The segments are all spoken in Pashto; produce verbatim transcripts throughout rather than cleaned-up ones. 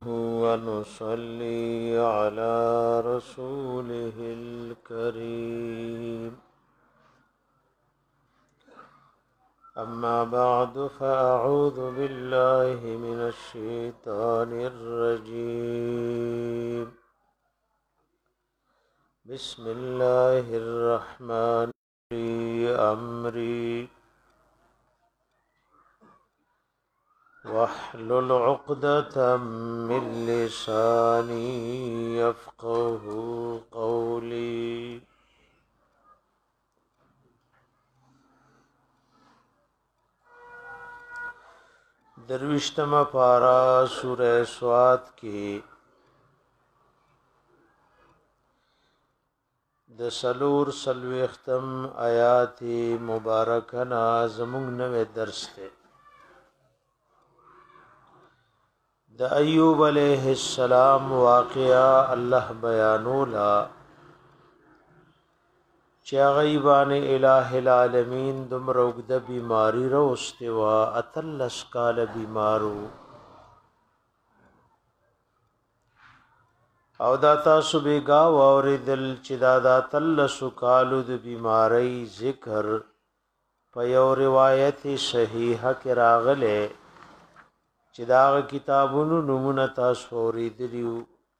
ونصلي على رسوله الكريم أما بعد فأعوذ بالله من الشيطان الرجيم بسم الله الرحمن الرحيم أمري واحلل عقدة من لساني يفقه قولي درویشتمہ پارا سورہ سواد کی د سلور سلویختم آیات مبارکنا زمونږ نوې درس ته د ایوب علیہ السلام واقعا الله بیانولا چا غیبان الہ العالمین دمروګ د بیماری روستوا اتلس کال بیمارو او دا تاسو بیگا اوریدل چې دا دا تلس کالو د بیماری ذکر په یو روایت صحیحه کې راغله چې دا کتابونو نمونه تاسو اوریدلیو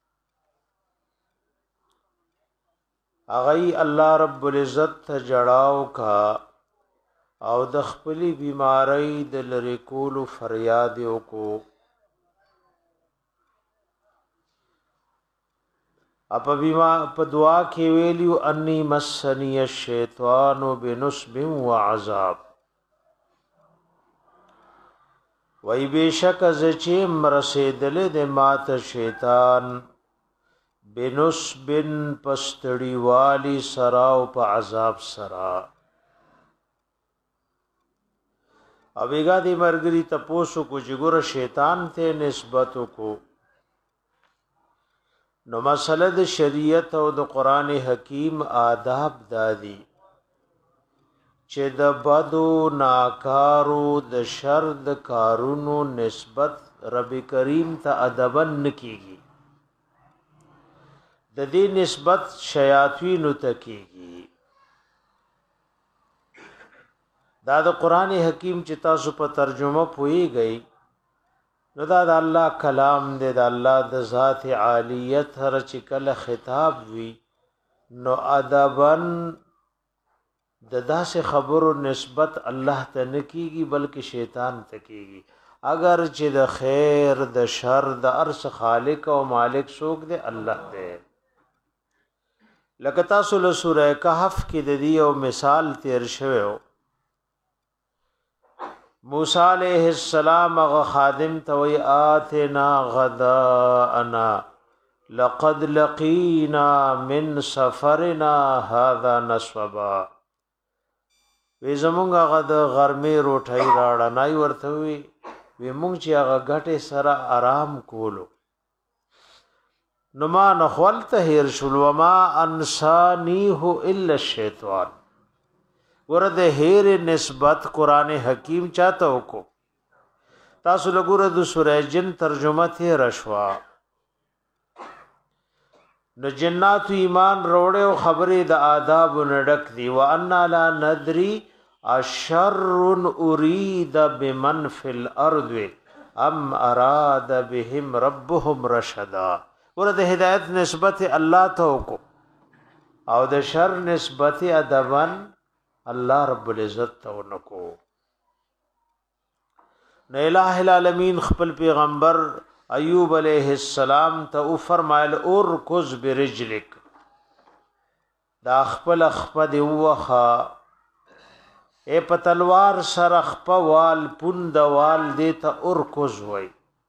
اغی الله رب العزت ته جړاو کا او د خپل بیماری د لری کول فریاد وکړو اپ بیما په دعا کې ویلیو انی مسنی الشیطان بنصب وعذاب وای بشک از چې مرسیدل د مات شیطان بنصبن پستړی والی سرا او په عذاب سرا اویګا دی مرګری تپوسو کو جګور شیطان ته نسبت کو نو مسله د شریعت او د قران حکیم آداب دادی چې د بدو ناکارو د شر د کارونو نسبت رب کریم ته ادبن نکیږي د دې نسبت شیاطین ته کیږي دا د قران حکیم چې تاسو په ترجمه پويږئ نو دا د الله کلام دی د الله د ذات عالیت هر چې کله خطاب وی نو ادبن د داسې خبرو نسبت الله ته نکیږي بلکې شیطان ته کیږي اگر چې د خیر د شر د ارس خالق او مالک څوک دی الله دی لکه تاسو له سوره کهف کې د دې او مثال تیر شوی موسی علیہ السلام غ خادم توي آتنا غداءنا لقد لقينا من سفرنا هذا نصبا وی زمونږه غد غرمه روټي راړه نای ورته وی وی مونږ چې هغه غټه سره آرام کولو نو ما نخولت هیر شل وما انسانیه الا الشیطان ورته هیر نسبت قران حکیم چاته وکړو تاسو لګوره د سورہ جن ترجمه ته رشوا نو جنات ایمان روړې او خبرې د آداب نډک دی وان لا ندری اشر اريد بمن في الارض ام اراد بهم ربهم رشدا ورته هدایت نسبت الله ته وکړو او د شر نسبت ادبن الله رب العزت ته ونکو نه الہ العالمین خپل پیغمبر ایوب علیہ السلام ته فرمایل اور کوز برجلک دا خپل خپد وخه اے پتلوار سره خپوال پوندوال دیتا اور کوز وای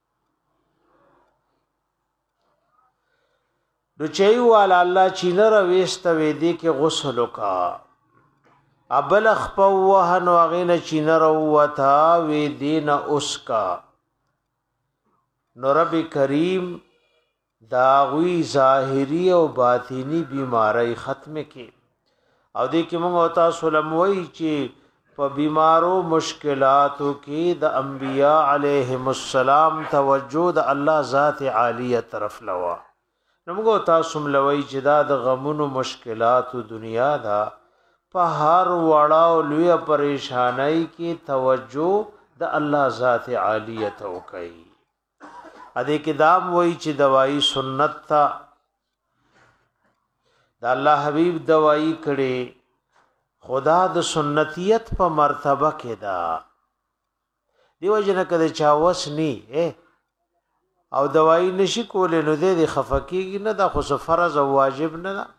نو چایوال الله چینر وېست وې دی کې غسل وکا ابل خپوه نو غینه چینر وتا وې دین اوسکا نو رب کریم داوی ظاهری او باطینی بیماری ختم کی او دې کې موږ او تاسو لموي چې په بیمارو مشکلاتو کې د انبیاء علیهم السلام توجه د الله ذات عالیه طرف لوا. نمګو تاسو ملوي چې دا د غمونو مشکلاتو دنیا دا په هر وړاو لوی پریشانای کې توجه د الله ذات عالیه ته وکي. ا دې کې دام وای چې دوايي سنت تا د الله حبيب دوايي کړي خدا د سنتیت په مرتبه کې دا دیو جن کده چا وسنی او دوايي نشي کولې نو دې خفقيږي نه دا خو فرض او واجب نه ده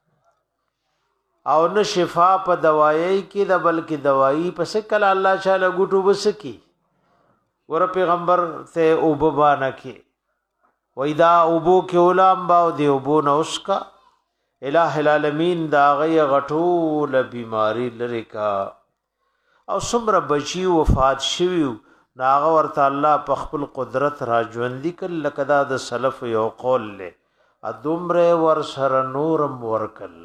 او نه شفا په دوايي کې دا بلکې دوايي پس کله الله تعالی ګټو بس کی ور پیغمبر ته او ببانه کی وېدا اوبو کې علماء باو دی اوبو نو اسکا الہ العالمین دا غي غټول بیماری لری کا او سمره بچي وفات شویو ناغه ورته الله په خپل قدرت را ژوندۍ کل لکدا د سلف یو قول له ادمره ور سر نورم ورکل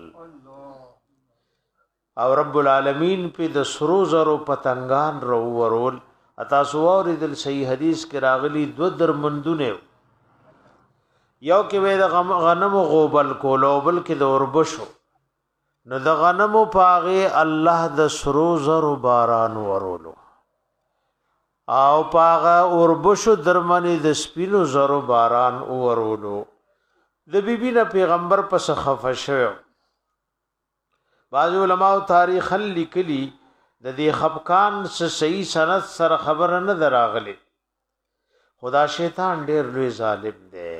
او رب العالمین په د سرو زرو پتنګان رو ورول اتا سو اوریدل صحیح حدیث کې راغلی دو درمندونه یو کې وې د غنم غوبل کولو بل کې د اوربشو نو د غنم پاغه الله د سرو زرو باران ورولو او پاغه اوربشو درمنې د سپینو زرو باران ورولو. د بیبي نه پیغمبر پس خفه شو. بعض علماء تاریخ لیکلي د دې خفقان څخه صحیح سند سره خبر نه دراغلي. خدا شیطان ډېر لوی ظالم دی.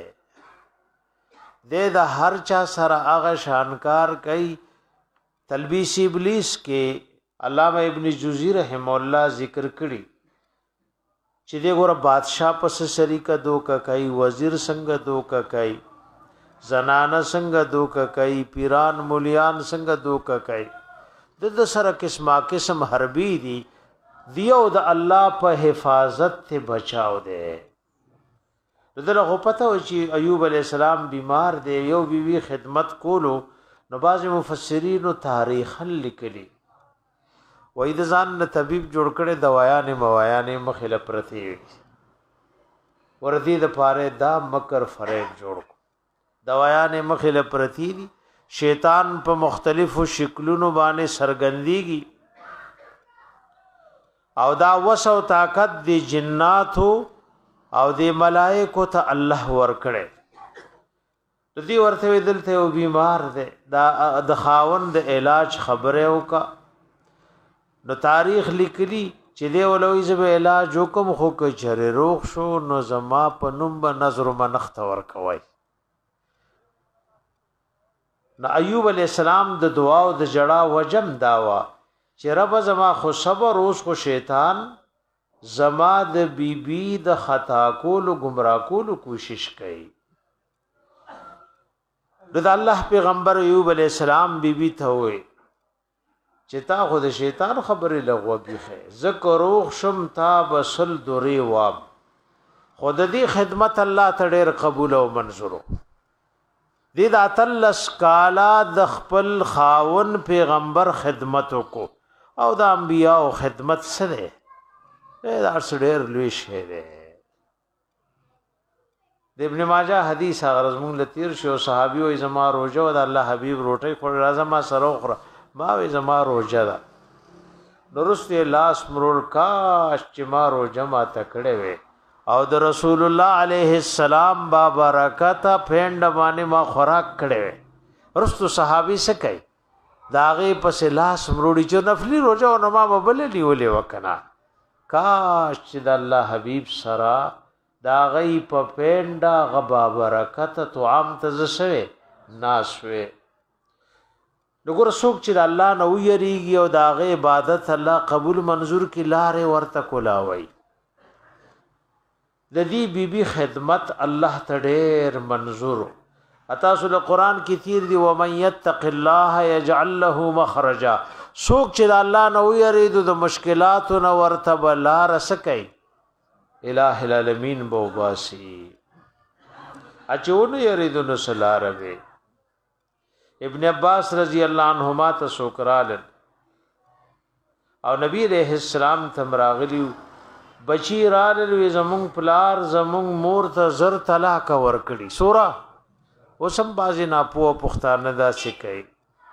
د د هر چا سره هغه شانکار کوي. تلبیس ابلیس کې علامه ابن جوزی رحم الله ذکر کړي چې دغه بادشاہ پس شریکه دوکا کوي وزیر څنګه دوکا کوي زنانه څنګه دوکا کوي پیران مولیان څنګه دوکا کوي د د سره قسمه قسم حربي دي دیو د الله په حفاظت ته بچاو دي. دغه خو پته و چې ایوب علی السلام بیمار دی یو بیوی خدمت کولو نو باز مفسرین تاریخ لیکلي وای د ځان نه طبيب جوړ کړي دوايان موایان مخله پرتی وردی د پاره دا مکر فریب جوړ دوايان مخله پرتی دي شیطان په مختلفو شکلونو باندې سرګندېږي او دا وسو طاقت دی جناتو او دی ملائکو ته الله ور کړي. د دې ورته دلته او بیمار دی دا د خاوند د علاج خبره وکا نو تاریخ لیکلی چې دی ولوي زب علاج حکم خو که چره روغ شو نو زما په نوم به نظر منخت ور کوي. نو ایوب علی السلام د دعا او د جړه وجم داوا چې رب زما خو صبر اوس خو شیطان زما د بی بی د خطا کولو گمراه کولو کوشش کوي. د الله پیغمبر ایوب علی السلام بی بی ته وې چې تا خو د شیطان خبرې لغوږی ذکر روح شم تا بسل دوری واب خود دې خدمت الله ته ډېر قبول او منظور دې د اتلس کالا د خپل خاون پیغمبر خدمت کو او د انبیاء خدمت سره دا ډېر لوی شی دی. د ابن ماجه حدیث هغه زمون لتیر شو صحابي او زما روزه او د الله حبيب روټي خور راځه ما سره خور ما وي زما روزه ده درسته لاس مرور کاش چې ما روزه ما تکړه وي او د رسول الله عليه السلام با برکت پھند باندې ما خوراک کړي وي. رستو صحابي سکي داغه پس لاس مروړي چې نفلي روزه او نما ببللی ولې وکنا کاش چې د الله حبيب سرا دا غي په پینډا غبا برکت تو عام تزسوي ناسوي دغه رسوک چې د الله نو یریږي او دا غي عبادت الله قبول منظور کی لارې ورته کولاوي. د دې بیبي خدمت الله ته ډېر منظور اتا سول قران کی تیر دی و من یتق الله یجعل له مخرجا سوک چې د الله نو یرید د مشکلات نو ورته بلا رسکای الہ العالمین بو باسی اچون یرید نو سلاره. ابن عباس رضی اللہ عنہما ته سوکرال او نبی علیہ السلام تم راغلی بچی رالوی زمون پلار زمون مور ته زر طلاق ورکړي سورا وسم بازي ناپو پختانه دا سکي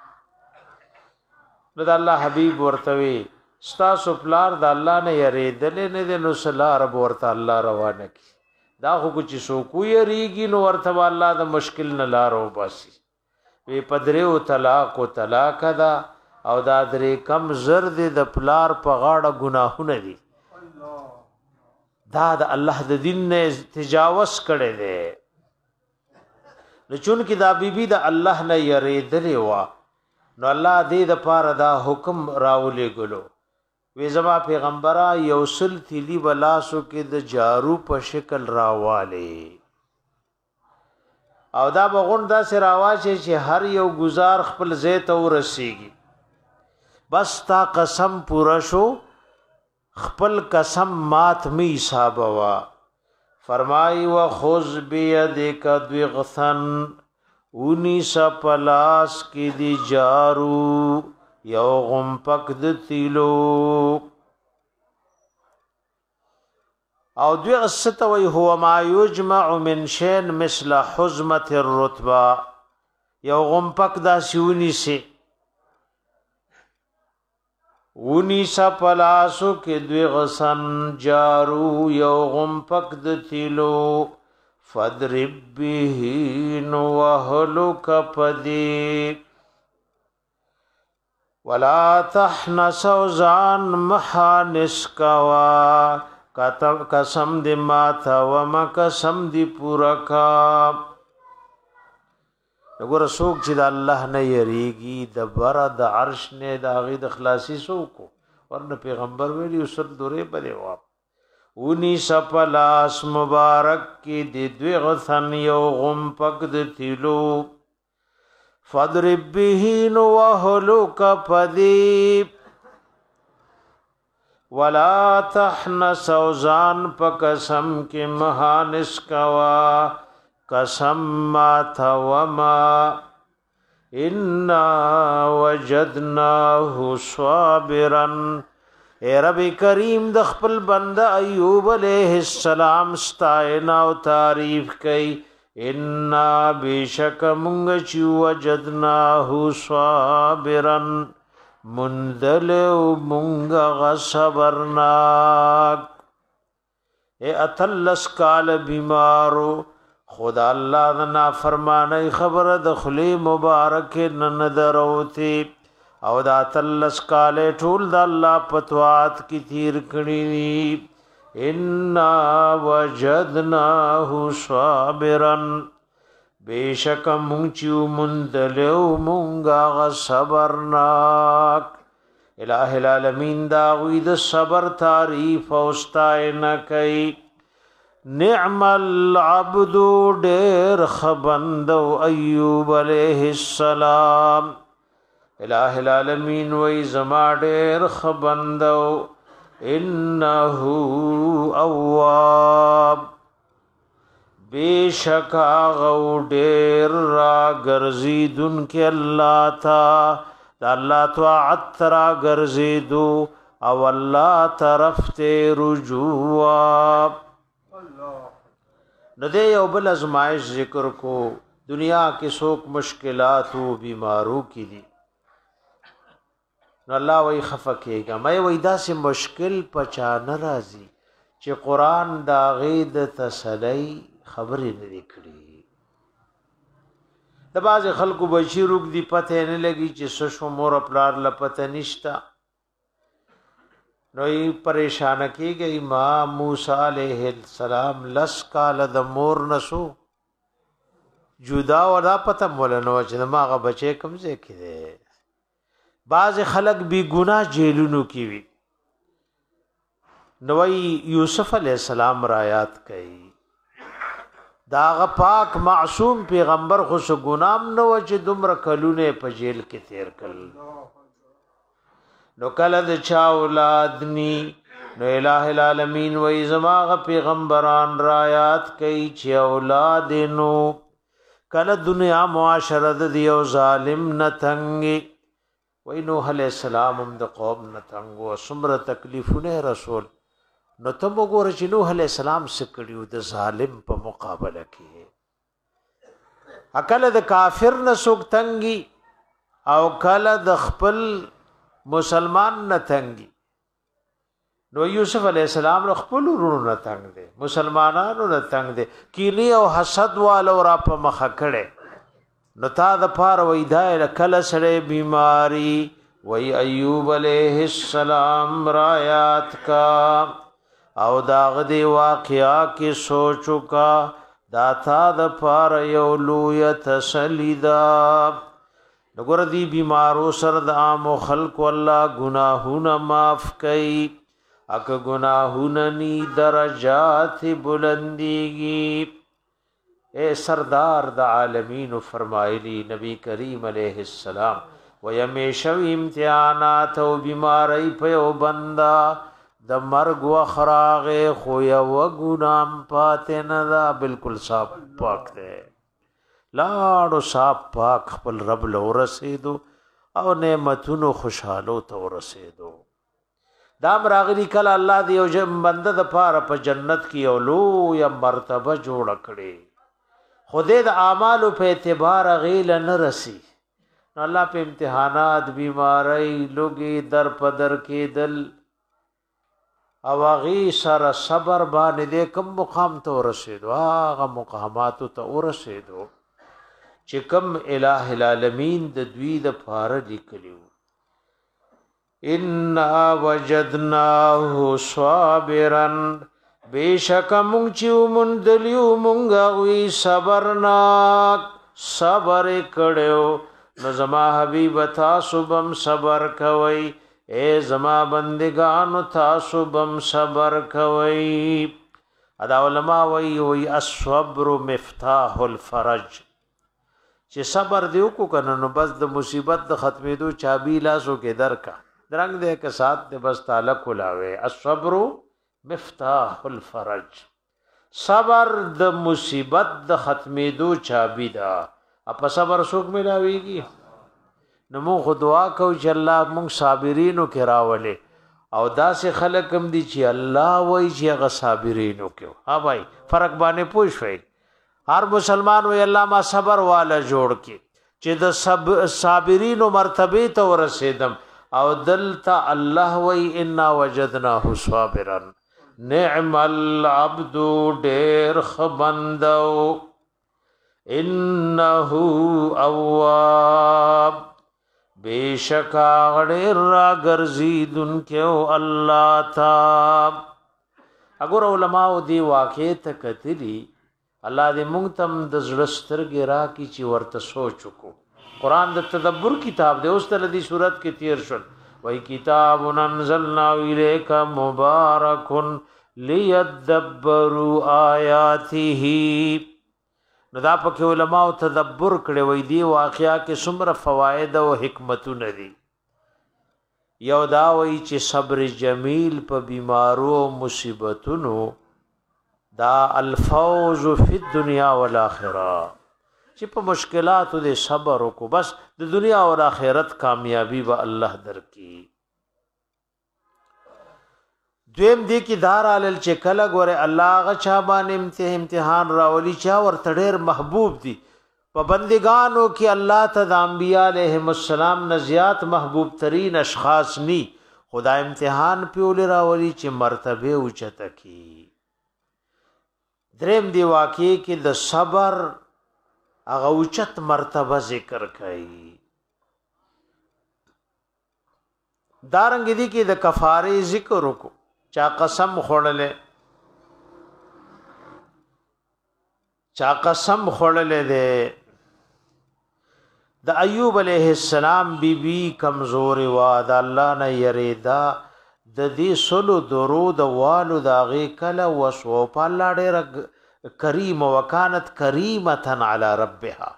نو د الله حبيب ورتوي ستاسو پلار د الله نه یریدل نه د نو صلی رب ورته الله روانه کی دا خو چې سو کو یریږي نو ورته الله د مشکل نه لارو باسي وی پدریو طلاق او طلاق دا او دا درې کم زر د پلار په غاړه ګناهونه دي دا د الله د دین نه تجاوز کړي دي لچون کې دا بیبي د الله نه یریدلې وا نو الله دې د پاره دا حکم راولې ګلو وی زما پیغمبره یو سل تیلی بلاسو کې د جارو په شکل راواله او دا بغون دا سراواشه چې هر یو گزار خپل زیت او رسیږي بس تا قسم پورا شو خپل قسم مات می حساب وا فرمای و خذ بيدک دوغثن اونی سپلاس کی دی جارو یو غمپک د تیلو او دوغثت وی هو ما یجمع من شین مثل حزمه الرتبه یو غمپک دا سیونی سی ونی سپلاسو کې دوی غسن جارو یو غمپک د تیلو فدرب به نو وهلک پدی ولا تحنس وزان محانس کوا کتب قسم دی ماتا وما قسم دی پورا کا وګوره څوک چې د الله نه یریږي د بره د عرش نه د هغې د خلاصي څوک ورنه پیغمبر ویلي سل دورې بلې وا ونی سپلاس مبارک کې د دوی غثن یو غمپک د تیلو فضرب به نو وهلک پدی ولا تحنس اوزان په قسم کې مهانس کوا قسم ما ثوما انا وجدناه صابرا اے رب کریم د خپل بنده ایوب علیہ السلام ستاینا او تعریف کئ انا بیشک مونږ چې وجدناه صابرا منذل مونږ غصبرناک اے اتلس کال بیمارو خدا الله د نافرمانی خبره د خلی مبارک نن دروتی او دا تلس کاله ټول د الله پتوات کی تیر کړي ان وجدناه صابرا بیشک مونږ چې مندلو مونږه غ صبرناک الہ العالمین دا وی د صبر تعریف او ستاینه کوي نعم العبد ډېر خبندو ایوب علیہ السلام الہ العالمین وی زما ډېر خبندو انه اواب بیشک غو ډېر را ګرځیدون کې الله تا د الله طاعت را ګرځیدو او الله طرف ته رجوع نو دے یو بل ازمائش ذکر کو دنیا کې څوک مشکلات او بیمارو کی دي نو الله وی خفکیگا مې وی داسې مشکل پچا ناراضي چې قران دا غید تسلی خبرې نه کړي د باز خلکو بشیروک دی پته نه لګي چې سشو مور پلار لپته نشتا نو ای پریشان کیږي ما موسی علیہ السلام لس کال د مور نسو جدا ودا پته مولنو چې ما غ بچي کمزه کړي بعض خلک بی گناہ جیلونو کی وی نو یوسف علیہ السلام را یاد کړي داغه پاک معصوم پیغمبر خو سو ګنام نو چې دومره کلونه په جیل کې تیر کړل نو کله د چا اولاد نی نو الہ العالمین و ازماغ پیغمبران را یاد کئی چی اولاد نو کله دنیا معاشره د دیو ظالم نتنگی وای نوح علیہ السلام هم د قوم نه تنګ و څومره تکلیفونه رسول نو ته وګوره چې نوح علیہ السلام څه کړي د ظالم په مقابله کې اکل د کافر نه څوک تنګي او کله د خپل مسلمان نه تنګي نو یوسف علیہ السلام له خپل ورونو نه تنگ دي مسلمانانو نه تنگ دي کینی او حسد والو را په مخه کړي نو تا د پاره وای دا کله سره بیماری وای ایوب علیہ السلام رایات کا او داغ دی واقعا کې سوچو کا دا تا د پاره یو لوی تسلیدا نګور دی بیمارو سر د عام خلق والله گناهونه معاف کړي اک گناہوننی درجات بلندیگی اے سردار د عالمین فرمائلی نبی کریم علیہ السلام ویمیشو امتحانات و بیماری پیو بندا د مرگ و خراغ خویا و گنام پاتے ندا بالکل صاحب پاک دے لاړو صاحب پاک خپل رب لو رسیدو او نعمتونو خوشحالو تو رسیدو دام راغلی کله الله دی او بنده د پاره په جنت کې اولو یا مرتبه جوړ کړي خدای د اعمالو په اعتبار غیل نه رسی الله په امتحانات بیماری لوګي در پدر کې دل او غي سره صبر باندې د کوم مقام ته ورسېدو هغه مقامات ته ورسېدو چې کوم الٰه العالمین د دوی د پاره لیکلو انا وجدناه صابرا بیشک مونږ چې مونږ دلیو مونږ وی صبرناک صبر کړو نو زما حبیب تاسو بم صبر کوي اے زما بندگانو تاسو بم صبر کوي ادا علماء وی وی الصبر مفتاح الفرج چې صبر دیو کو کنه نو بس د مصیبت د ختمېدو چابی لاسو کې درکا درنګ دې کې سات دې بس تعالی کولاوي الصبر مفتاح الفرج صبر د مصیبت د ختمېدو چابی دا اپ صبر څوک ملاويږي نو موږ دعا کوو چې الله موږ صابرینو کې راولې او داسې خلک هم دي چې الله وایي چې هغه صابرینو کې ها بھائی فرق باندې پوښوي هر مسلمان وي الله ما صبر والا جوړ کې چې د سب صابرینو مرتبه ته ورسېدم او دلتا الله وی انا وجدناه صابرا نعم العبد ډیر خبندو انه اواب بیشکا غډیر را ګرځیدون کېو الله تا اگر علماء دی واقع ته کتلی الله دې مونږ تم د زړه سترګې را کی چې ورته سوچ کو قرآن د تدبر کتاب دی اوس تل دی صورت کې تیر شول وای کتاب انزلنا الیک مبارک لیدبروا آیاته نو دا پکې علماء تدبر کړي وای دی واقعیا کې څومره فواید او حکمتونه دي یو دا وای چې صبر جمیل په بیمارو مصیبتونو دا الفوز فی الدنیا والآخرہ چې په مشکلاتو دې صبر وکړو بس د دنیا او آخرت کامیابی به الله درکړي دویم دې کې دار علل چې کله ګوره الله غ چا باندې امتحان راولي چا ورته ډېر محبوب دي په بندگانو کې الله ته د انبیاء علیهم السلام نه زیات محبوب ترین اشخاص ني خدا امتحان پیول راولي چې مرتبه اوچته کی دریم دی واقع کې د صبر هغه اوچت مرتبه ذکر کړي دارنګ دي کې د کفاره ذکر وکړو چا قسم خورلې چا قسم خورلې ده د ایوب علیہ السلام بی بی کمزور وا د الله نه یریدا د دې سلو درود والو داغه کله وسو په الله ډېر کریم وکانت کریمه علی ربها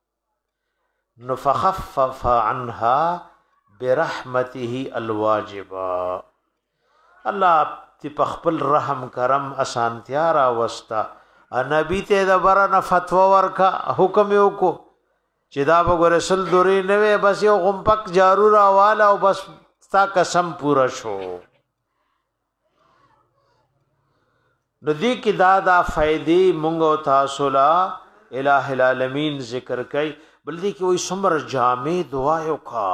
نفخفف عنها برحمته الواجبا الله تی پخپل رحم کرم اسانتیا را وستا نبی ته د برنه فتوا ورکا حکم یو کو چې دا وګوره سل دوري نه وي بس یو غمپک جارو را والا او بس تا قسم پورا شو. نو دی کی دا دا فائدې مونږ او تاسو لا الہ العالمین ذکر کوي. بل دی کی وای سمر جامع دعا یو کا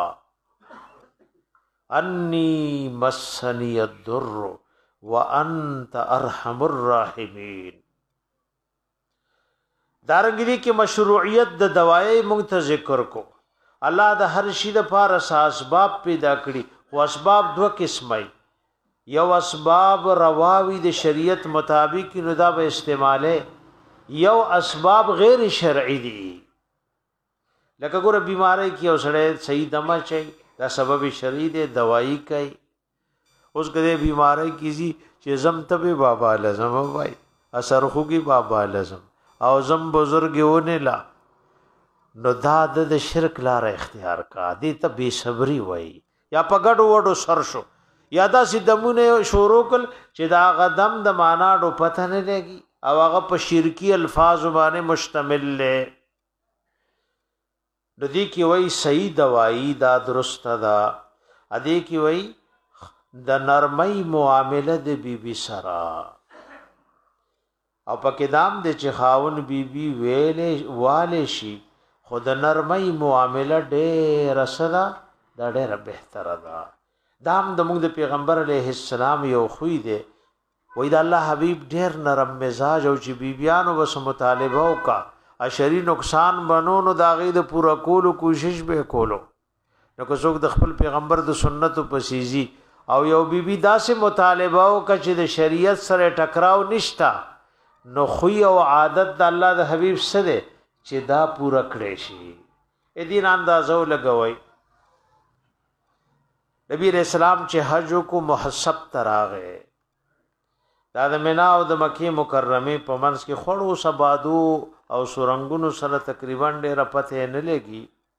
انی مسنی الضر وانت ارحم الراحمین. دارنګ کی مشروعیت د دوايي مونږ ته ذکر کو. الله د هر شي د پاره اسباب پیدا کړی او اسباب دو قسمه. یو اسباب رواوی د شریعت مطابق نو دا به استعماله، یو اسباب غیر شرعی دي. لکه ګوره بیماری کې اوسړې صحیح دمه چي دا سبب شرعی دی دوايي کوي. اوس کده بیماری کیږي چې زم تبه بابا لازم وای اثر خوږي بابا لازم او زم بزرګونه لا نو دا د شرک لار اختیار کا دي ته بے صبري وای یا پګړو وډو سر شو یا دا سیدمونه شروع کل چې دا غدم د معنا ډو پته نه لګي او هغه په شرکی الفاظ باندې مشتمل له. د دې کی وای صحیح دوايي دا درست ده. ا دې کی وای د نرمۍ معامله د بیبي سره او پکې دام د چخاون بیبي ویلې والے شي خود نرمۍ معامله ډېر سره دا ډېر بهتره ده. دام د موږ د پیغمبر علیه السلام یو خوې دی وای د الله حبیب ډېر نرم مزاج او چې بیبيانو وس مطالبه وکا اشری نقصان بنو نو دا غي د پورا کولو کوشش به کولو. نو که څوک د خپل پیغمبر د سنتو پسیزي او یو بیبي داسې مطالبه وکړي چې د شریعت سره ټکراو نشتا نو خوې او عادت د الله د حبیب سره چې دا پورا کړی شي. اې دین اندازو لګوي. نبی رسول الله چې حج کو محسب تراغه دا د مینا او د مکی مکرمه په منځ کې خړو سبادو او سورنګونو سره تقریبا ډېر پته نه لګي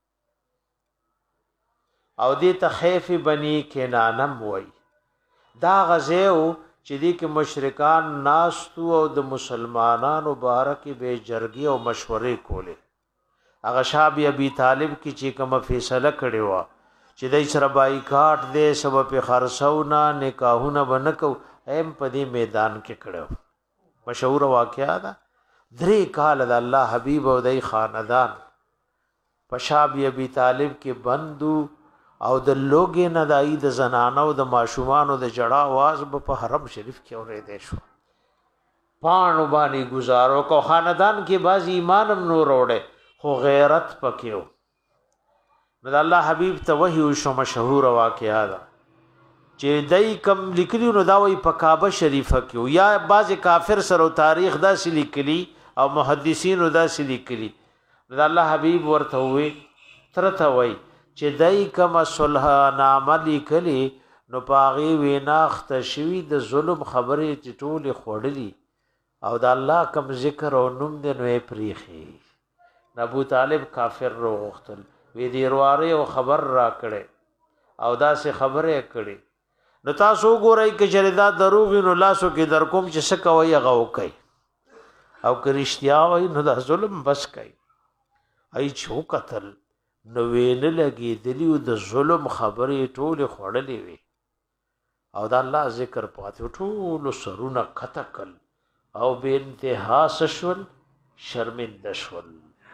او دې ته خیف بنی کنانم وای. دا غزیو چې دې کې مشرکان ناستو او د مسلمانانو بارک به جرګي او مشورې کولې. هغه شابه ابي طالب کی چې کوم فیصله کړي و چې دای سره بایکاټ دې سبب خرڅونه نکاحونه بنکو ایم په دې میدان کې کړو. مشهور واقعا ده. درې کال د الله حبیب او دای خاندان پشاب ابي طالب کې بندو او د لوګې نه دای د زنانو د ماشومانو د جړه आवाज په حرم شریف کې اورېدې شو. پانو باندې گزارو کو خاندان کې باز ایمانم نور وړه خو غیرت پکيو. نو الله حبیب ته وحی شو مشهور واقعا ده چې دای کم لیکلی نو دا وی په کعبه شریفه کې یا باز کافر سره تاریخ دا سلی لیکلی او محدثین دا سلی لیکلی. نو الله حبیب ورته وی ترته وی چې دای کم صلح نامه لیکلی نو پاغي ویناخت شوی د ظلم خبرې ټوله خوړلی او د الله کم ذکر او نوم د نوې پریخي. ابو طالب کافر روغتل وی دی رواره او خبر را کړي او دا سه خبره کړي. نو تاسو ګورئ چې جریدا دروغ نو لاسو کې در کوم چې څه کوي هغه وکي او کرشتیا وای نو دا ظلم بس کوي. ای چو قتل نو وین لګي دلیو د ظلم خبرې ټوله خوړلې وي او دا الله ذکر پاتې ټول سرونه کتکل او به انتها سشول شرمنده شول.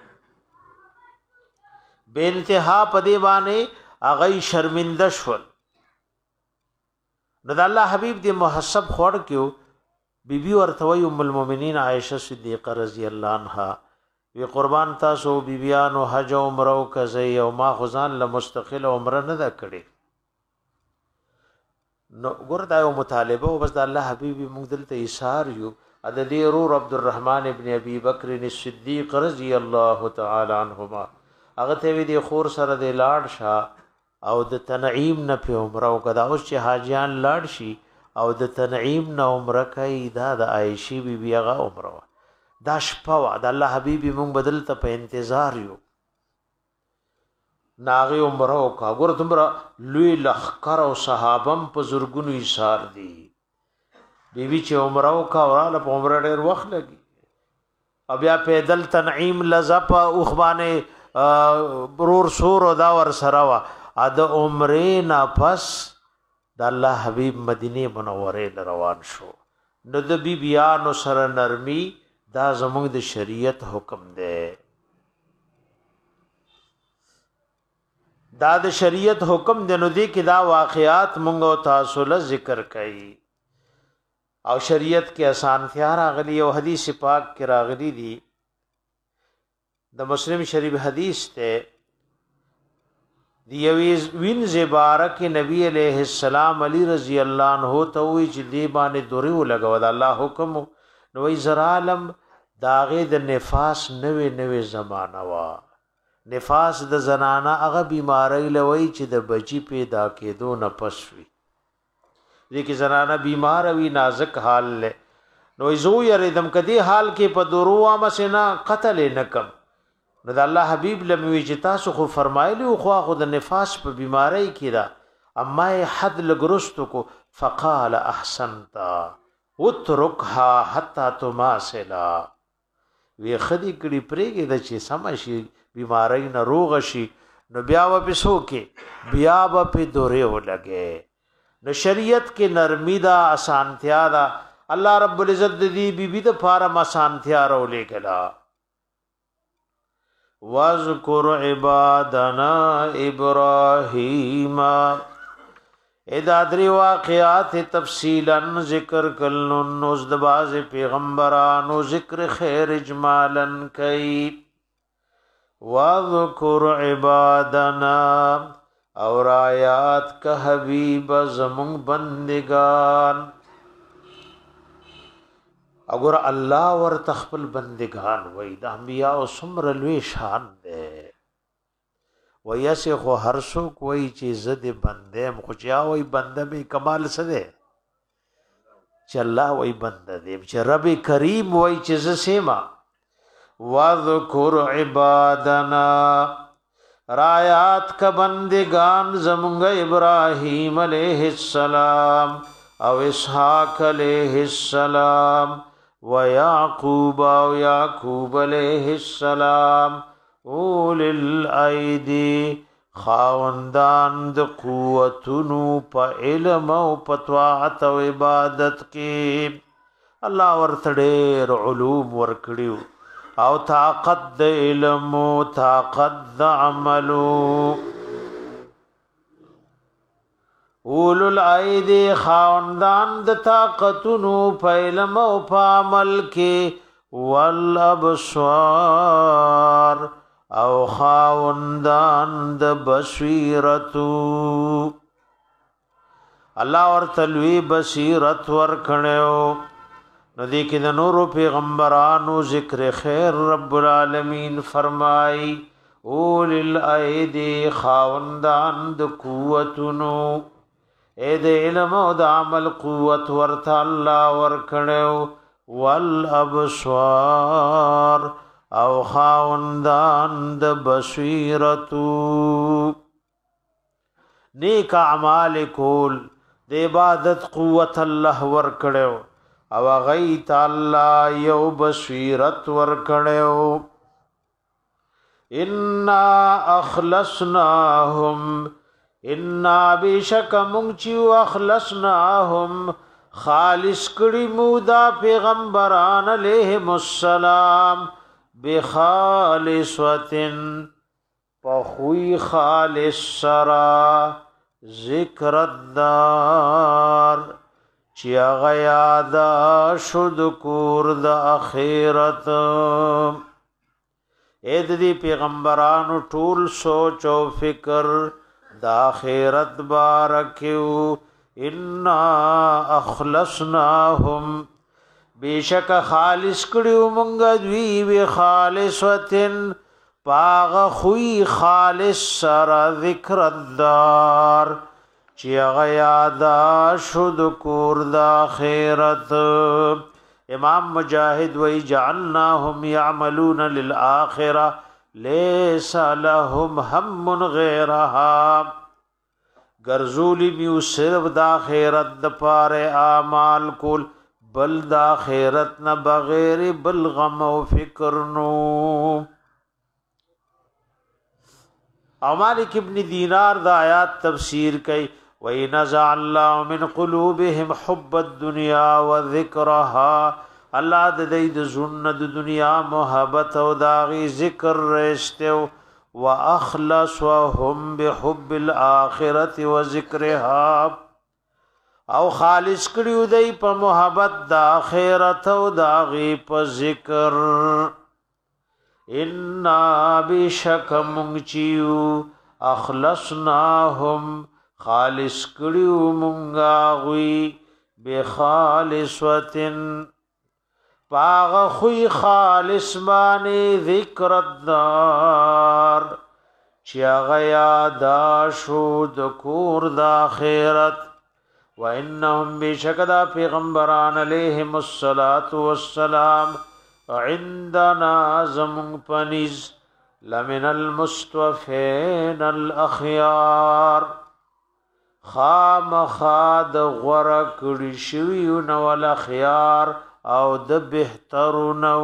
به انتها پدې باندې اغه شرمنده شول. نو د الله حبیب دی محسب خور کیو بیبي ورته وی ام المؤمنین عائشه صدیقه رضی الله عنها وی قربان تاسو بیبیانو حج او عمره کوي او ما خزان له مستقل عمره نه دا کړي. نو ګوردا یو مطالبه او بس د الله حبیب موږ دلته ایثار یو د دې رور عبد الرحمن ابن ابي بکر الصدیق رضی الله تعالی عنهما هغه ته وی دی خور سره د لاړ شاه او د تنعیم نه په عمره او کدا اوس چې حاجیان لاړ شي او د تنعیم نه عمره کوي دا د عائشی بی بی هغه عمره دا شپه وا د الله حبیبي مونږ بدل ته په انتظار یو ناغي عمره او کا ګور تمرا لوی لخر او صحابم په زورګونو ایثار دي. بی بی چې عمره او کا وراله په عمره ډېر وخت لګي او بیا پیدل تنعیم لزپ او خبانه برور سور او دا ور سره وا ا د عمرې نه پس د الله حبیب مدینه منوره روان شو نو د بی بیانو سره نرمي دا زموږ د شریعت حکم دی دا د شریعت حکم دی نو دی کې دا واقعات مونږ او تاسو له ذکر کړي او شریعت کې اسانتیا راغلی او حدیث پاک کې راغلی دي د مسلم شریف حدیث ته دی وین زبارک نبی علیہ السلام علی رضی اللہ عنہ ته وی چې دی باندې دوری ولګو د الله حکم نو ای زرالم داغه د نفاس نوې نوې زمانہ وا نفاس د زنانه هغه بیماری لوي چې د بچی پیدا کېدو نه پسوي دې کې زنانه بیمار وي نازک حال له نو زو یری دم کدي حال کې په دروا مسنا قتل نکم نو د الله حبیب لموي چې تاسو خو فرمایلی خو خو د نفاس په بیماری کې دا اما حد لګرستو کو فقال احسنت اتركها حتى تماثلا وی خدي کړي پرېږي د چې سمشي بیماری نه روغ شي نو بیا و پسو کې بیا و په دوره ولګي نو شریعت کې نرمی دا آسانتیا دا الله رب العزت دې بی بی د فارم آسانتیا رولې کلا واذکر عبادنا ابراهیم ادا درې واقعات تفصیلا ذکر کلن نوز د باز پیغمبرانو ذکر خیر اجمالا کئ واذکر عبادنا اور آیات کا حبیب زمون بندگان اگر الله ور تخپل بندگان وای د انبیاء او سمر لوی شان ده ویسه خو هر څوک وای چې زده بنده مخچیا وای بنده به کمال څه ده چې الله وای بنده دې چې رب کریم وای چې ز سیما واذکر عبادنا رایات کا بندگان زمونږ ابراهیم علیہ السلام او اسحاق علیہ السلام و یعقوب او یعقوب علیہ السلام اول الایدی خاوندان د قوتونو په علم او په طاعت او عبادت کې الله ورته ډېر علوم ورکړیو او طاقت د علم او طاقت د عملو اولو الایدی خاوندان د طاقتونو په علم او په عمل کې والابصار او خاوندان د بصیرتو الله ورته لوی بصیرت ورکړو نو دې کې د نورو پیغمبرانو ذکر خیر رب العالمین فرمای اول الایدی خاوندان د قوتونو اے د علم او د عمل قوت ورته الله ورکړو والابصار او خاوندان د بصیرتو نیک اعمال کول د عبادت قوت الله ورکړو او غیت الله یو بصیرت ورکړو ان اخلصناهم ان بشک مونږ اخلصناهم خالص کړي مودا پیغمبران علیهم السلام بخالصتن پخوی خالص سرا ذکر الدار چیا غیادا شد کور د اخرت اې دې پیغمبرانو ټول سوچ او فکر د اخرت بارکیو ان اخلصناهم بیشک خالص کړیو مونږ دوی وی خالصتن پاغ خوی خالص سر ذکر الدار چی غیادا شد کور دا خیرت امام مجاہد وی جعلناهم یعملون للآخرہ لیس لهم هم غیرها گرزولی بیو صرف دا خیرت دا پار آمال کول بل دا خیرت نا بغیر بل غم و فکر نو او مالک ابن دینار دا آیات تفسیر کوي وَإِنَزَعَ اللَّهُ مِنْ قُلُوبِهِمْ حُبَّ الدُّنْيَا وَذِكْرَهَا اللہ د دې د زړه د دنیا محبت او داغي ذکر رښتو وَأَخْلَصَهُمْ بِحُبِّ الْآخِرَةِ وَذِكْرِهَا او خالص کړیو دی په محبت د آخرت او داغي په ذکر ان بشک مونږیو اخلصناهم خالص کړیو مونږه غوي بخالصوتن باغ خوی خالص باندې ذکر الدار چې غیا دا شو د کور د آخرت وانهم بشکدا پیغمبران علیهم الصلاۃ والسلام عندنا زمون پنیز لمن المصطفین الاخيار خام خاد غره کړي شوی نو الاخيار او د بهترونو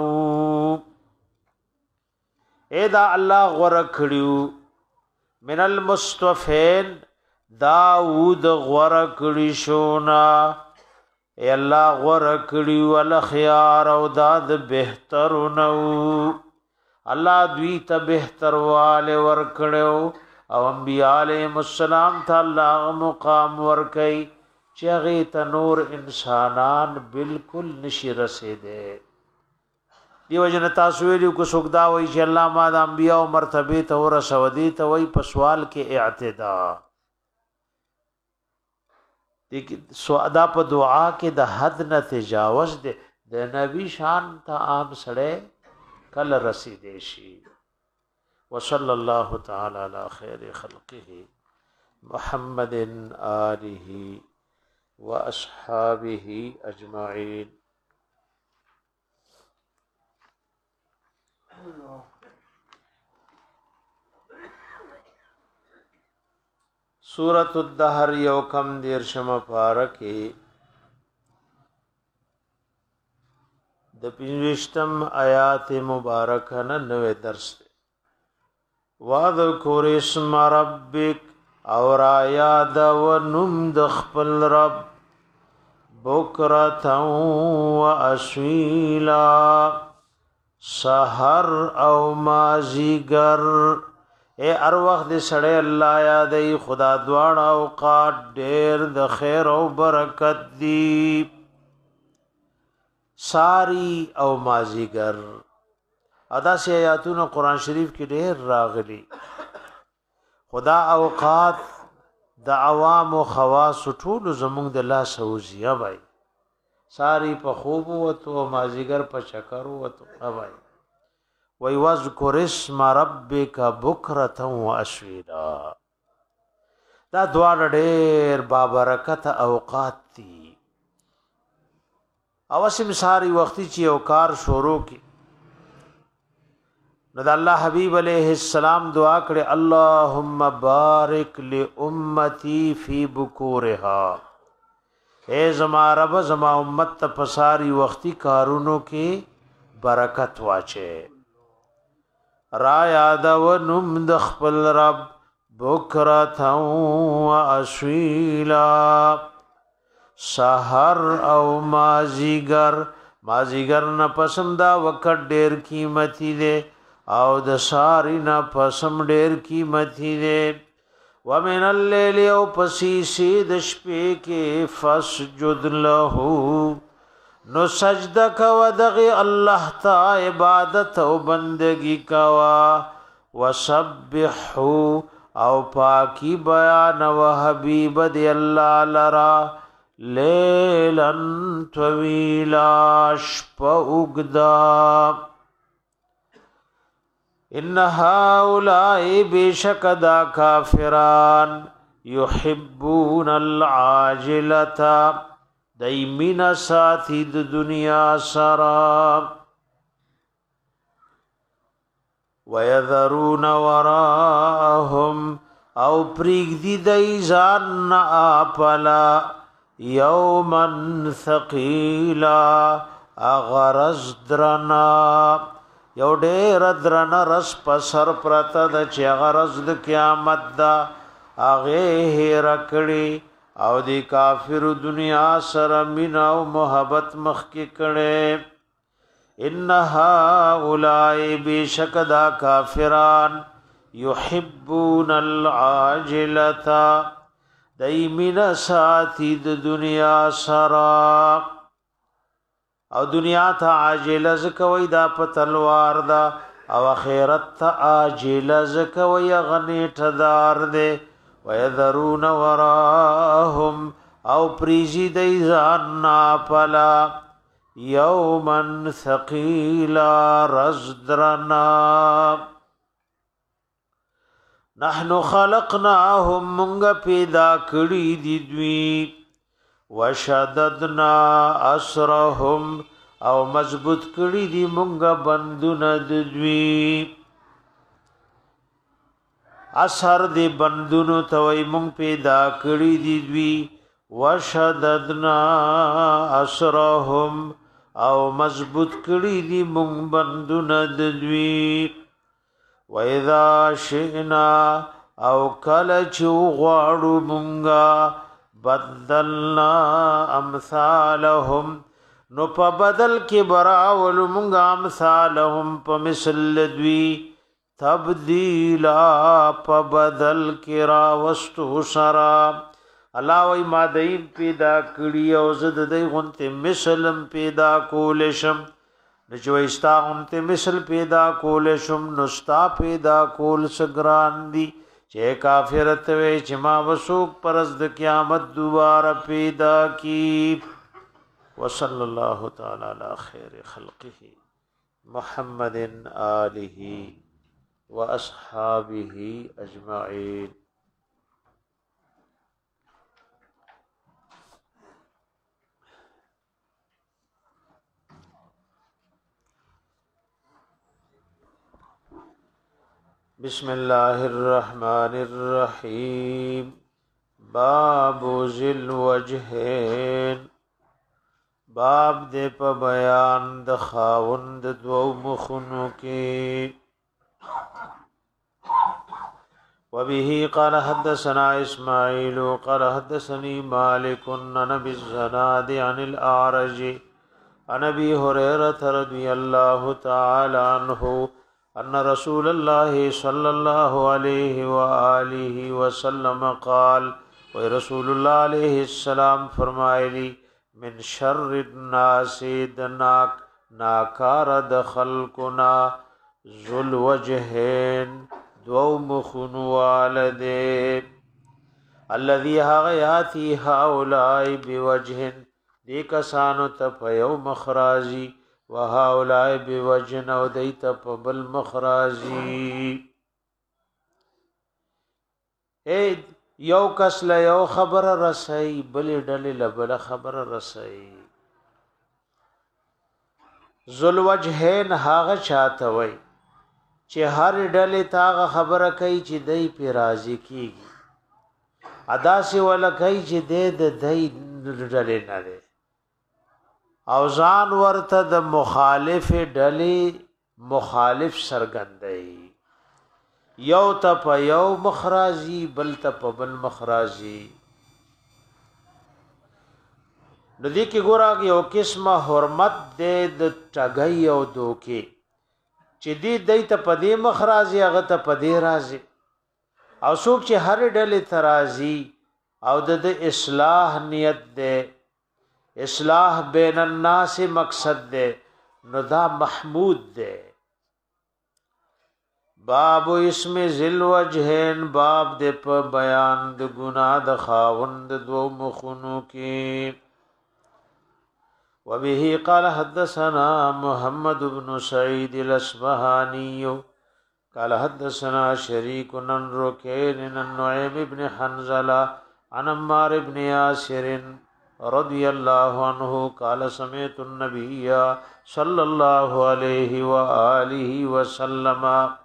ادا الله غره کړیو من المصطفین داود غره کړي شونا ای الله غره کړیو الاخيار او د بهترونو الله دوی ته بهترواله ور کړو او انبیاء علیهم السلام ته الله مقام ور کوي چې هغه ته نور انسانان بالکل نشي رسیدي دیو جن تاسو ویلو کو سوګدا وای چې الله ما د انبیاء مرتبه ته ور سودی ته وای په سوال کې اعتدا دي سودا په دعا کې د حد نه تجاوز دي د نبی شان ته عام سره کل رسیدي شي وصلی الله تعالی علی خیر خلقه محمد آله واصحابه اجمعین سورۃ الدهر یو کم دیر شمه پارکه د پنځشتم آیات مبارکه نه نوې درس ده واذکر اسم ربک اور آیاد و نم د خپل رب بکرتا و اسویلا سحر او مازیگر اے ار وخت دې سړی الله یادې خدا دواړه اوقات ډېر د خیر او برکت دی ساری او مازیگر ادا سی آیاتونه قران شریف کې ډېر راغلي خدا اوقات د عوام او خواص ټول زمونږ د لاس اوزیا وای ساری په خوب وته مازیگر په چکر وته وای وی واذکر اسم ربک بکرة و اسویلا دا دوار ډېر بابرکت اوقات دي اوسم ساری وختي چې یو کار شروع کی نو د الله حبیب علیہ السلام دعا کړي اللهم بارک لامتی فی بکورها اے زما رب زما امت ته پساری وختي کارونو کې برکت واچي را یاد و نم د خپل رب بکرتا و اسویلا سحر او مازیگر مازیگر نه پسم دا وکړ ډیر قیمتي دی او د ساری نه پسم ډیر قیمتي دی ومن الليل او پسیسی د شپې کې فسجد له نو سجدہ کوا دغی اللہ تا عبادت او بندگی کوا وسبحو او پاکی بیان و حبیب دی اللہ لرا لیلن طویلا شپ اگدا ان هؤلاء بشک دا کافران یحبون العاجلتا دایمینا ساتھی د دنیا سرا ويذرون وراءهم او پریگ دی دای ځان اپلا یوما ثقیلا اغرز درنا یو ډېر درن رس پسر پرته د چې غرض د قیامت دا هغه هیر کړي او دی کافر دنیا سره مینا او محبت مخ کې کړي انها اولای بشکدا کافران یحبون العاجلتا دایمینا ساتي د دنیا سرا او دنیا ته عاجله زکوي دا په تلوار دا او اخرت ته عاجله زکوي غنیټ دار دے ويذرون وراهم او پریزی دی ځان پلا یومن ثقیلا رزدرنا نحنو خلقناهم منگ پیدا کړی دی دوی وشددنا اسرهم او مضبوط کړی دی منگ بندونه د دوی اثر دی بندونو توي مونږ پیدا کړی دی دوی وشددنا اسرهم او مضبوط کړی دی مونږ بندونه د دوی واذا شئنا او کله چې غواړو مونږه بدلنا امثالهم نو په بدل کې براول مونږه امثالهم په مثل دوی تبدیلا په بدل کې را وستو سرا الله وای ما دیم پیدا کړی او زد دای غنته مثلم پیدا کول شم نجوي استا غنته مثل پیدا کول شم نستا پیدا کول سګران دی چې کافرت وې چې ما وسوک پرز د قیامت دوباره پیدا کی وصلی الله تعالی علی خیر خلقه محمد آله واصحابه اجمعين بسم الله الرحمن الرحيم باب ذل وجهين باب دې په بیان د خاوند دوو مخونو کې وبه قال حدثنا اسماعيل قال حدثني مالك عن ابي الزناد عن الاعرج عن ابي هريره رضي الله تعالى عنه ان رسول الله صلى الله عليه واله وسلم قال ورسول الله عليه السلام فرمایلی من شر الناس دناک ناکار دخلقنا ذل وجهين دو مخن والده الذي هغياتي هؤلاء بوجه دي کسانو ته یو مخرازي وهؤلاء بوجه او دیت په بل مخرازي اے یو کس له یو خبر رسي بل ډلې له بل خبر رسي ذل وجهين هغه چاته وي چې هر ډلې تاغه خبره کوي چې دای په راضي کیږي ادا سي ولا کوي چې د دای ډلې نه ده او ځان ورته د مخالف ډلې مخالف سرګندای یو ته په یو مخرازي بل ته په بل مخرازي نو دې کې ګورګ یو قسمه حرمت دې د ټګي او دوکي چې دې دایته پدې مخرازي هغه ته پدې راځي او څوک چې هر ډلې ترازي او د اصلاح نیت ده اصلاح بین الناس مقصد ده نو دا محمود ده باب اسم ذل وجهین باب دې په بیان د ګناه د خاوند دو مخونو کې وبه قال حدثنا محمد بن سعيد الأصبهاني قال حدثنا شريك عن ركين عن نعيم بن حنزلة عن عمار بن ياسر رضي الله عنه قال سمعت النبي صلى الله عليه وآله وسلم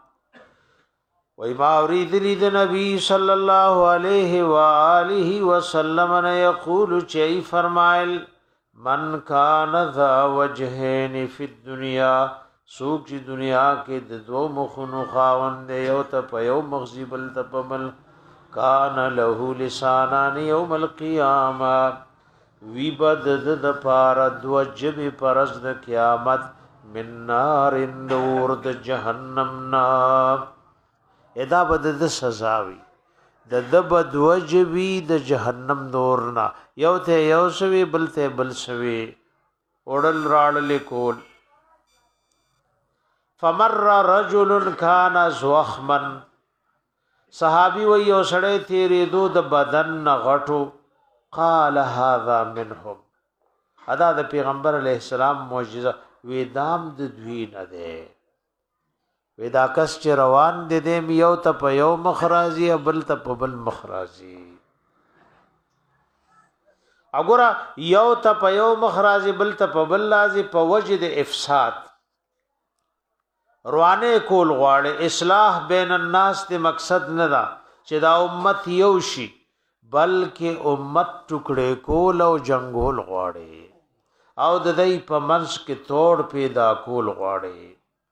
وما أريد لذ نبي صلى الله عليه وآله وسلم يقول شيء فرمائل من كان ذا وجهين في الدنيا سوک چې دنیا کې د دو مخونو خاوند یو ته په یو مخزی بل ته په بل کان له لسانان یوم القیامه وی بد د پار دو جب پرز د قیامت من نار نور د جهنم نا ادا بد د سزا وی د د بد وجبی د جهنم نورنا یو ته یو سوی بل ته بل سوی اورل راړل کول فمر رجل کان زخمن صحابي وی یو سړی تیرې دو د بدن غټو قال هذا منهم ادا د پیغمبر علیه السلام معجزه وېدام د دوی نه ده وېدا کس چې روان دي د یو ته په یو مخرازي بل ته په بل مخرازي وګوره یو ته په یو مخرازي بل ته په بل لازي په وجه د افساد روانه کول غواړي اصلاح بین الناس د مقصد نه دا چې دا امت یو شي بلکې امت ټوکړې کول او جنگول غواړي او د دې په منځ کې توڑ پیدا کول غواړي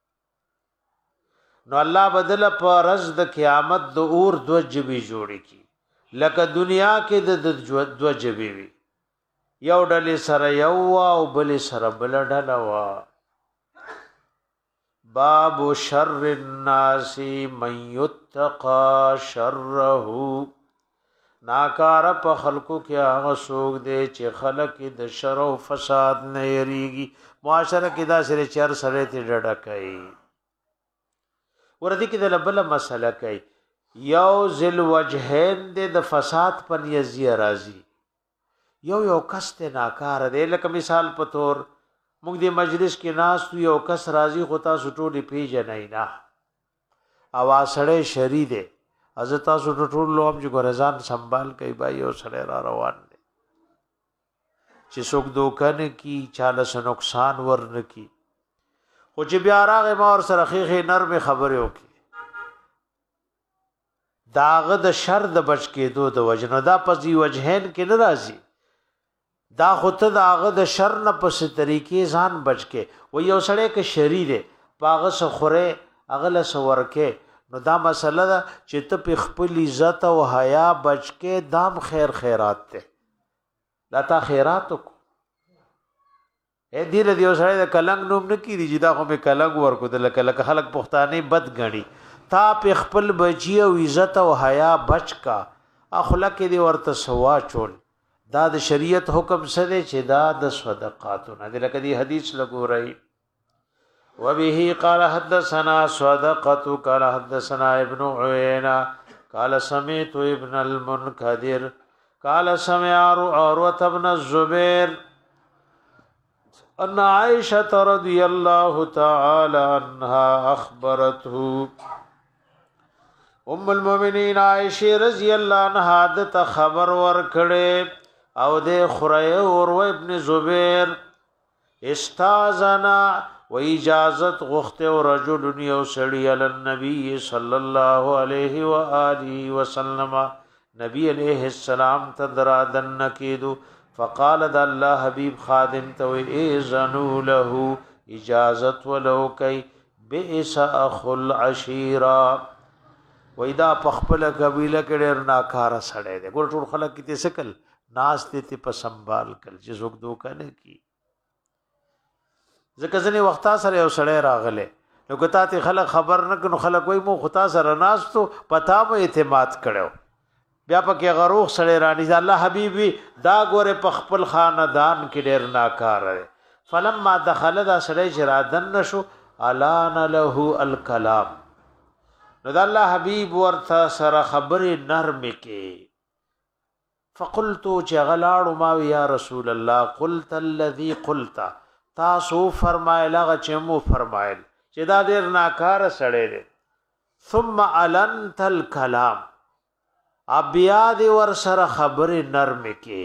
نو الله بدل په رز د قیامت د اور دو جبي جوړي کی لکه دنیا کې د دو جبي وي یو ډلې سره یو او بل سره بل ډله وا باب شر الناس من يتقى شره ناکار په خلقو کې هغه سوق دي چې خلق د شر او فساد نه یریږي معاشره کې دا سره چر سره ته ډډه کوي ورته کې د بل مسله کوي یو ذل وجهین د فساد پر یزي راضي یو یو کس ته ناکار دی لکه مثال په تور موږ د مجلس کې ناس یو کس راضي خطا سټولې پیژنې نه اواز سره شری دی از تاسو ټول لوم چې ګورزان سنبال کوي بای او سره را روان دي چې څوک دوکان کی چاله سره نقصان ورن کی خو چې بیا راغه ما ور سره خېخې نرم خبره وکي داغه د شر د بچ کېدو د وجنه دا پزي وجهین کې ناراضي دا خود داغه د شر نه پس طریقې ځان بچ کې و یو سړی کې شری دی پاغه سخره اغله سورکه نو دا مسله ده چې ته په خپل عزت او حیا بچ کې دام خیر خیرات ته لا تا خیرات کو اے دې له دیو سره د کلنګ نوم نه کیږي چې دا خو به کلنګ ورکو د لکه لکه خلک پښتانه بد غني تا په خپل بچي او عزت او حیا بچ کا اخلاق دې ورته سوا چول دا د شریعت حکم سره چې دا د صدقاتونه د لکه دې حدیث لګو راي وبه قال حدثنا صدقه قال حدثنا ابن عيينة قال سمعت ابن المنكدر قال سمع عروة بن الزبير ان عائشة رضي الله تعالى عنها اخبرته ام المؤمنین عائشہ رضی اللہ عنہا د خبر ورکړې او د خریه اور ابن زبیر استاذنا و اجازت غخته او رجل یو سړی ال النبي صلی الله علیه و آله وسلم نبی علیہ السلام تدرا دن کیدو فقال د الله حبیب خادم تو اذنوا له اجازت ولو کای بئس اخ العشیرہ وېدا پخپل قبیله کې ډېر ناکاره سړی دی ګور ټول خلک کې سکل ناس ته په سنبال کل چې زوګ دوکانه کی ځکه ځنې وخت سره یو سړی راغله نو کته ته خلک خبر نه کنو خلک وای مو خطا سره ناس ته پتا مو اعتماد کړو بیا پکې غروخ سړی رانی الله حبیبي دا ګوره پخپل خاندان کې ډېر ناکاره فلما دخل دا سړی جرادن نشو الان له الکلام نو دا الله حبیب ورته سره خبرې نرم کې فقلت چغلاړو ما یا رسول الله قلت الذي قلت تاسو فرمایله چې مو فرمایل چې دا ډېر ناکاره سړی دی ثم علنت الكلام ابیا دی ور سره خبرې نرم کې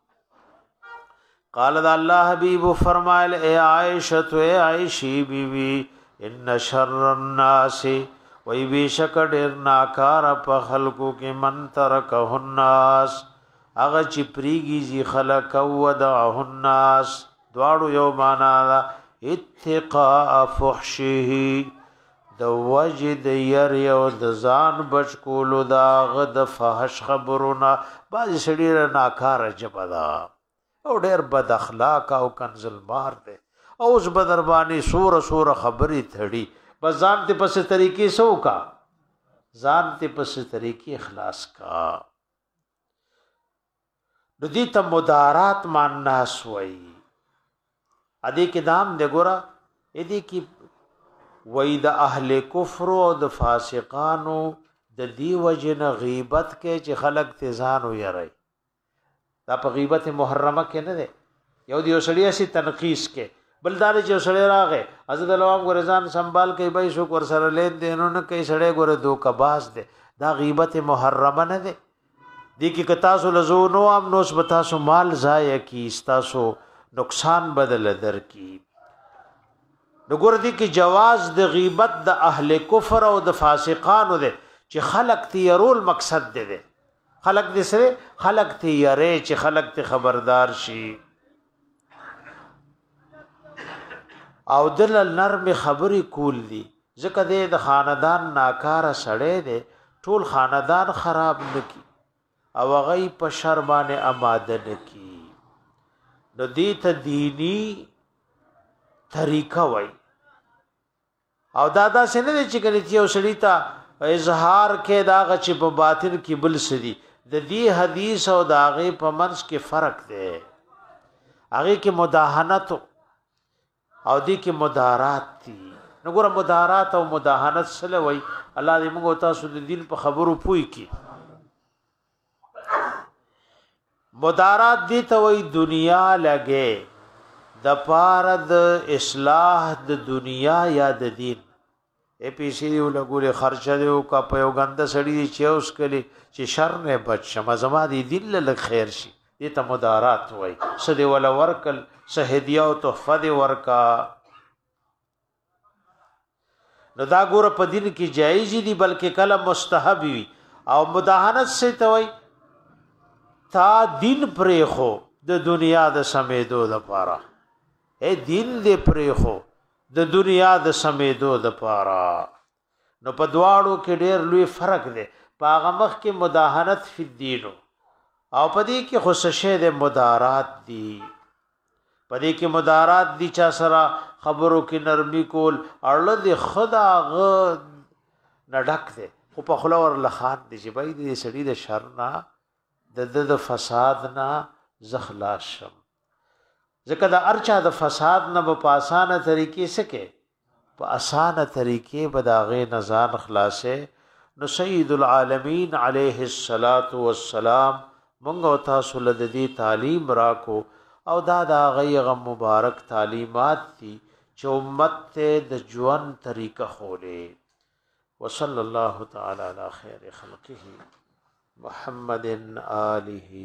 قال دا الله حبیب فرمایل اے عائشہ تو اے عائشی بی بی ان شر الناس وی بیشک ډیر ناکار په خلقو کې من ترکه الناس هغه چې پریږي زی خلق او دعه الناس دواړو یو معنا اتقاء فحشه د وجد ير او د ځان بچ کولو دا غد فحش خبرونه باز سړي ناکاره جبدا او ډېر بد اخلاق او کنزل مار دی او اوس بدربانی سور سور خبري تھړي بس ځان ته پس طریقې سو کا ځان ته پس طریقې اخلاص کا نو دې ته مدارات مانناس وای ادي کې دام د ګورا ادي کې وای د اهل کفر او د فاسقانو د دی وجن غیبت کې چې خلق ته ځان ويري دا په غیبت محرمه کې نه ده یو دی وسړی سي تنقیس کې بلدار چې وسړی راغې حضرت علوام ګورزان سنبال کوي به شو ور سره لین دینونه کوي سړی ګوره دو کباس ده دا غیبت محرمه نه ده دی کې کتا سو لزو نو ام نو سبتا سو مال ضایع کی استاسو نقصان بدل در کی نګور دی کې جواز د غیبت د اهل کفر او د فاسقانو ده چې خلق تی يرول مقصد ده خلق دې سره خلق تی یری چې خلق تی خبردار شي او دل نرم خبري کول دي ځکه دې د خاندان ناکاره سړی دی ټول خاندان خراب نکي او غي په شرمانه آماده نکي نو دې ته دینی طریقه وای او دادا سینه چې کله چې وسړی ته اظهار کې دا غچ په باطن کې بل سدي د دې حدیث او داغه په منځ کې فرق دی هغه کې مداهنت او دې کې مدارات دي نو ګوره مدارات او مداهنت سره وای الله دې موږ تاسو د دین په خبرو پوي کی مدارات دي ته وای دنیا لګي د پاره د اصلاح د دنیا یا د دین اے پی سی یو لګولې خرچه دی او کا په یو غند سړی چې اوس کلی چې شر نه بچ شمه زما دي دل له خیر شي دې ته مدارات وای سدي ولا ورکل سهدیه او تحفه دی ورکا نو دا ګور په دین کې جایز دي بلکې کله مستحب وي او مداهنت سے توي تا دین پرې خو د دنیا د سمیدو لپاره اے دین دې پرې خو د دنیا د سمیدو لپاره نو په دواړو کې ډېر لوی فرق دی په هغه مخ کې مداهنت فی الدین او په دې کې خصوصه د مدارات دي پدې کې مدارات دي چا سره خبرو کې نرمي کول اړل دي خدا غ نډک دي خو په خلور لخات دي چې بای دې سړي د شر نه د د فساد نه زخلاص شم ځکه د ارچا د فساد نه په اسانه طریقې سکے په اسانه طریقې بداغه نزان خلاصه نو سید العالمین علیه الصلاۃ والسلام مونږ تاسو له دې تعلیم راکو او دا دا غیغه مبارک تعلیمات دي چې امت ته د ژوند طریقه خولې وصلی الله تعالی علی خیر خلقه محمد آله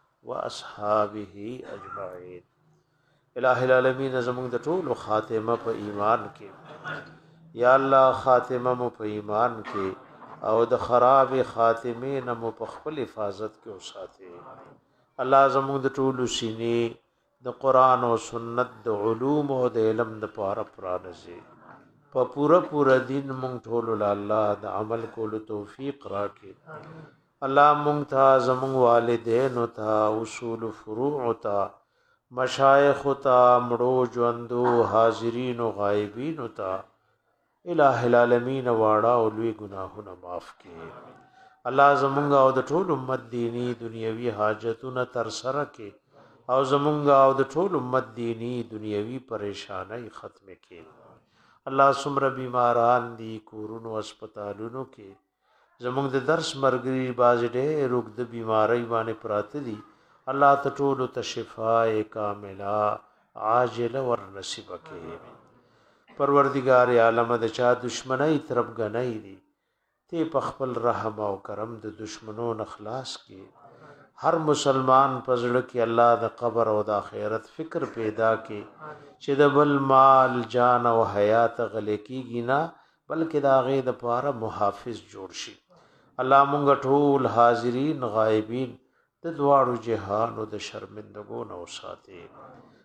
واصحابہ اجمعین الہ العالمین زمون د ټول خاتمه په ایمان کې یا الله خاتمه مو په ایمان کې او د خراب خاتمه نه مو په خپل حفاظت کې اوساته الله زمون د ټول سینې د قران او سنت د علوم او د علم د پاره پرانځي په پورا پورا دین مونږ ټول الله د عمل کولو توفیق راکړي الله مونږ ته زمون والدین او ته اصول فروع ته مشایخ ته مړو ژوندو حاضرین او غایبین ته الہ العالمین واړه او لوی ګناهونه معاف کړي الله زمونږ او د ټول امت دینی دنیوي حاجتونه تر سره کړي او زمونږ او د ټول امت دینی دنیوي پریشانای ختم کړي الله سمره بیماران دي کورونو هسپتالونو کې زمونږ د درس مرګري باز ډېر روغ د بیماری باندې پراته دي الله ته ټول ته شفای کامله عاجله ور نصیب کړي پروردگار عالم د چا دشمنی طرف غنۍ دي ته په خپل رحم او کرم د دشمنو نخلاص کړي هر مسلمان پزړه کې الله د قبر او د آخرت فکر پیدا کې چې د بل مال جان او حیات غلې کیږي نه بلکې دا غي د پاره محافظ جوړ شي الله مونږ ټول حاضرین غایبین د دواړو جهان او د شرمندګو نو ساتي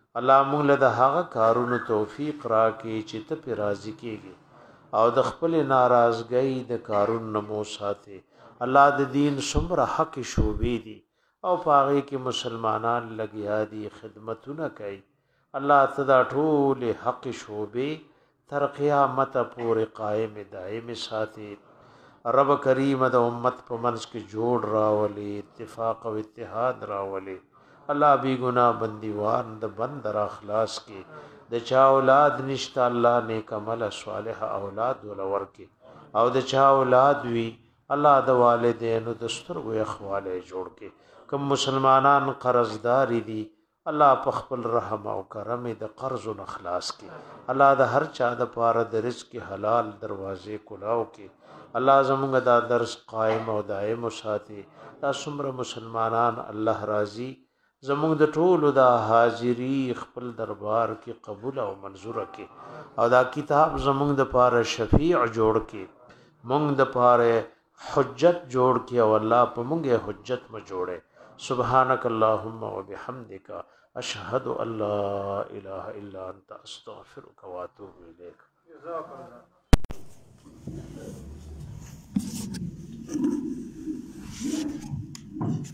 الله موږ له هغه کارونو توفیق راکړي چې ته په راضي کېږي او د خپل ناراضګۍ د کارونو مو ساتي الله د دین څومره حق شوبې دي او پاغي کې مسلمانان لګیا دي خدمتونه کوي الله تدا ټول حق شوبې تر قیامت پورې قائم دائم ساتي رب کریم د امت په منځ کې جوړ راولي اتفاق او اتحاد راولي الله بی گناہ بندیوان د بند را اخلاص کې د چا اولاد نشته الله نیک عمل صالح اولاد ولور کې او د چا اولاد وی الله د والدینو د سترګو اخواله جوړ کې کوم مسلمانان قرضدار دي الله په خپل رحم او کرم د قرض او اخلاص کې الله د هر چا د پاره د رزق حلال دروازې کلاو کې الله زموږ دا درس قائم او دائم ساتي دا څومره مسلمانان الله راضي زموږ د ټولو دا حاضری خپل دربار کې قبول او منظور کې او دا کتاب زموږ د پاره شفیع جوړ کې موږ د پاره حجت جوړ کې او الله په موږ حجت ما جوړه سبحانك اللهم وبحمدك اشهد ان لا اله الا انت استغفرك واتوب اليك جزاك الله